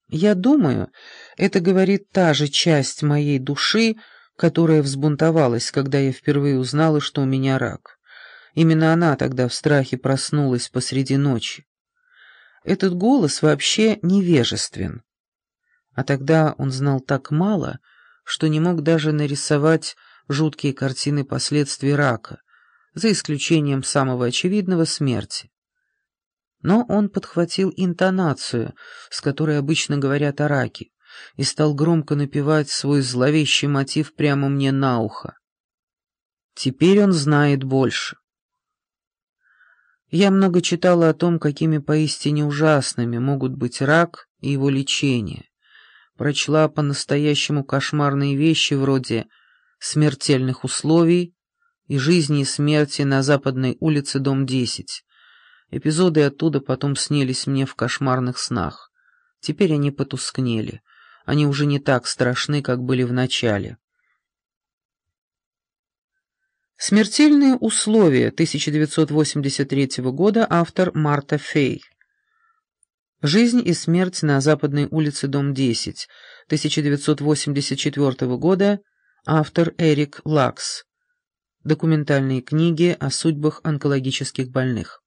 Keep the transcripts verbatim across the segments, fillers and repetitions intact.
Я думаю, это говорит та же часть моей души, которая взбунтовалась, когда я впервые узнала, что у меня рак. Именно она тогда в страхе проснулась посреди ночи. Этот голос вообще невежествен. А тогда он знал так мало, что не мог даже нарисовать жуткие картины последствий рака, за исключением самого очевидного — смерти. Но он подхватил интонацию, с которой обычно говорят о раке, и стал громко напевать свой зловещий мотив прямо мне на ухо. Теперь он знает больше. Я много читала о том, какими поистине ужасными могут быть рак и его лечение. Прочла по-настоящему кошмарные вещи вроде «Смертельных условий» и «Жизни и смерти на Западной улице, дом десять». Эпизоды оттуда потом снились мне в кошмарных снах. Теперь они потускнели. Они уже не так страшны, как были в начале. «Смертельные условия» тысяча девятьсот восемьдесят третьего года, автор Марта Фей. «Жизнь и смерть на Западной улице, дом десять» тысяча девятьсот восемьдесят четвертого года, автор Эрик Лакс. Документальные книги о судьбах онкологических больных.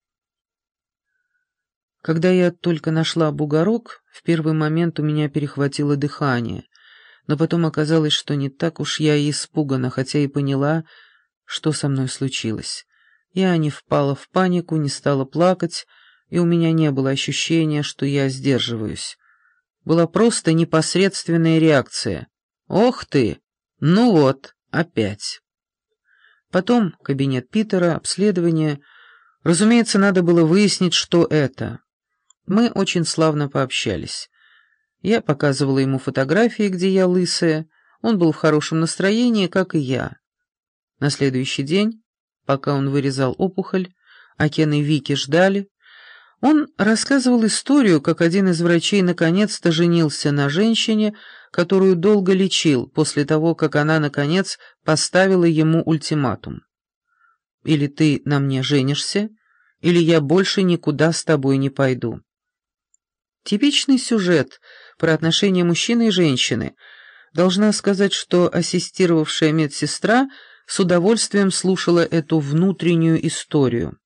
Когда я только нашла бугорок, в первый момент у меня перехватило дыхание, но потом оказалось, что не так уж я и испугана, хотя и поняла, что со мной случилось. Я не впала в панику, не стала плакать, и у меня не было ощущения, что я сдерживаюсь. Была просто непосредственная реакция. «Ох ты! Ну вот, опять!» Потом кабинет Питера, обследование. Разумеется, надо было выяснить, что это. Мы очень славно пообщались. Я показывала ему фотографии, где я лысая. Он был в хорошем настроении, как и я. На следующий день, пока он вырезал опухоль, а Кен и Вики ждали, он рассказывал историю, как один из врачей наконец-то женился на женщине, которую долго лечил, после того, как она, наконец, поставила ему ультиматум. «Или ты на мне женишься, или я больше никуда с тобой не пойду». Типичный сюжет про отношения мужчины и женщины. Должна сказать, что ассистировавшая медсестра с удовольствием слушала эту внутреннюю историю.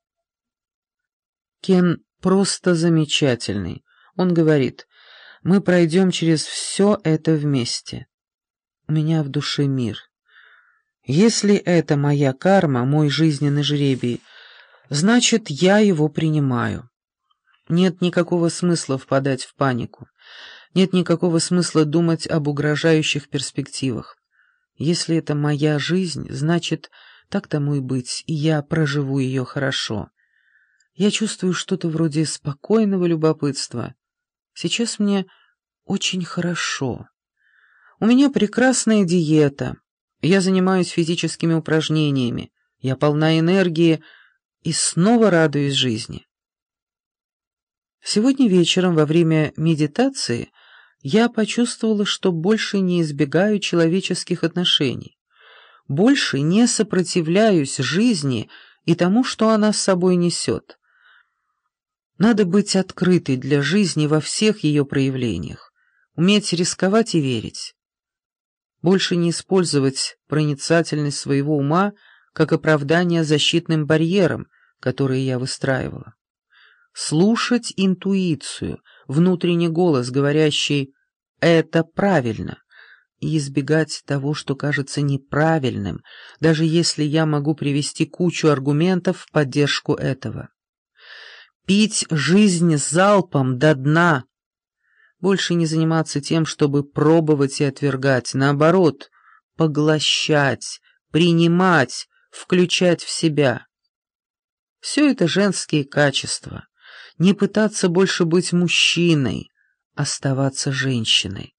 Кен просто замечательный. Он говорит: «Мы пройдем через все это вместе». У меня в душе мир. Если это моя карма, мой жизненный жребий, значит, я его принимаю. Нет никакого смысла впадать в панику. Нет никакого смысла думать об угрожающих перспективах. Если это моя жизнь, значит, так тому и быть, и я проживу ее хорошо. Я чувствую что-то вроде спокойного любопытства. Сейчас мне очень хорошо. У меня прекрасная диета. Я занимаюсь физическими упражнениями. Я полна энергии и снова радуюсь жизни. Сегодня вечером во время медитации я почувствовала, что больше не избегаю человеческих отношений, больше не сопротивляюсь жизни и тому, что она с собой несет. Надо быть открытой для жизни во всех ее проявлениях, уметь рисковать и верить. Больше не использовать проницательность своего ума как оправдание защитным барьерам, которые я выстраивала. Слушать интуицию, внутренний голос, говорящий «это правильно», и избегать того, что кажется неправильным, даже если я могу привести кучу аргументов в поддержку этого. Пить жизнь залпом до дна. Больше не заниматься тем, чтобы пробовать и отвергать, наоборот, поглощать, принимать, включать в себя. Все это женские качества. Не пытаться больше быть мужчиной, оставаться женщиной.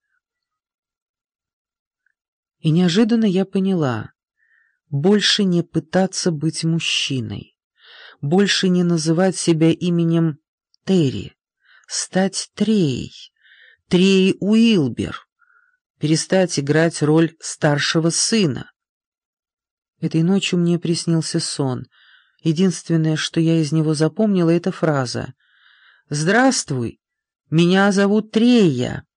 И неожиданно я поняла: больше не пытаться быть мужчиной, больше не называть себя именем Терри, стать Треей, Треей Уилбер, перестать играть роль старшего сына. Этой ночью мне приснился сон. Единственное, что я из него запомнила, это фраза: «Здравствуй, «Меня зовут Трея».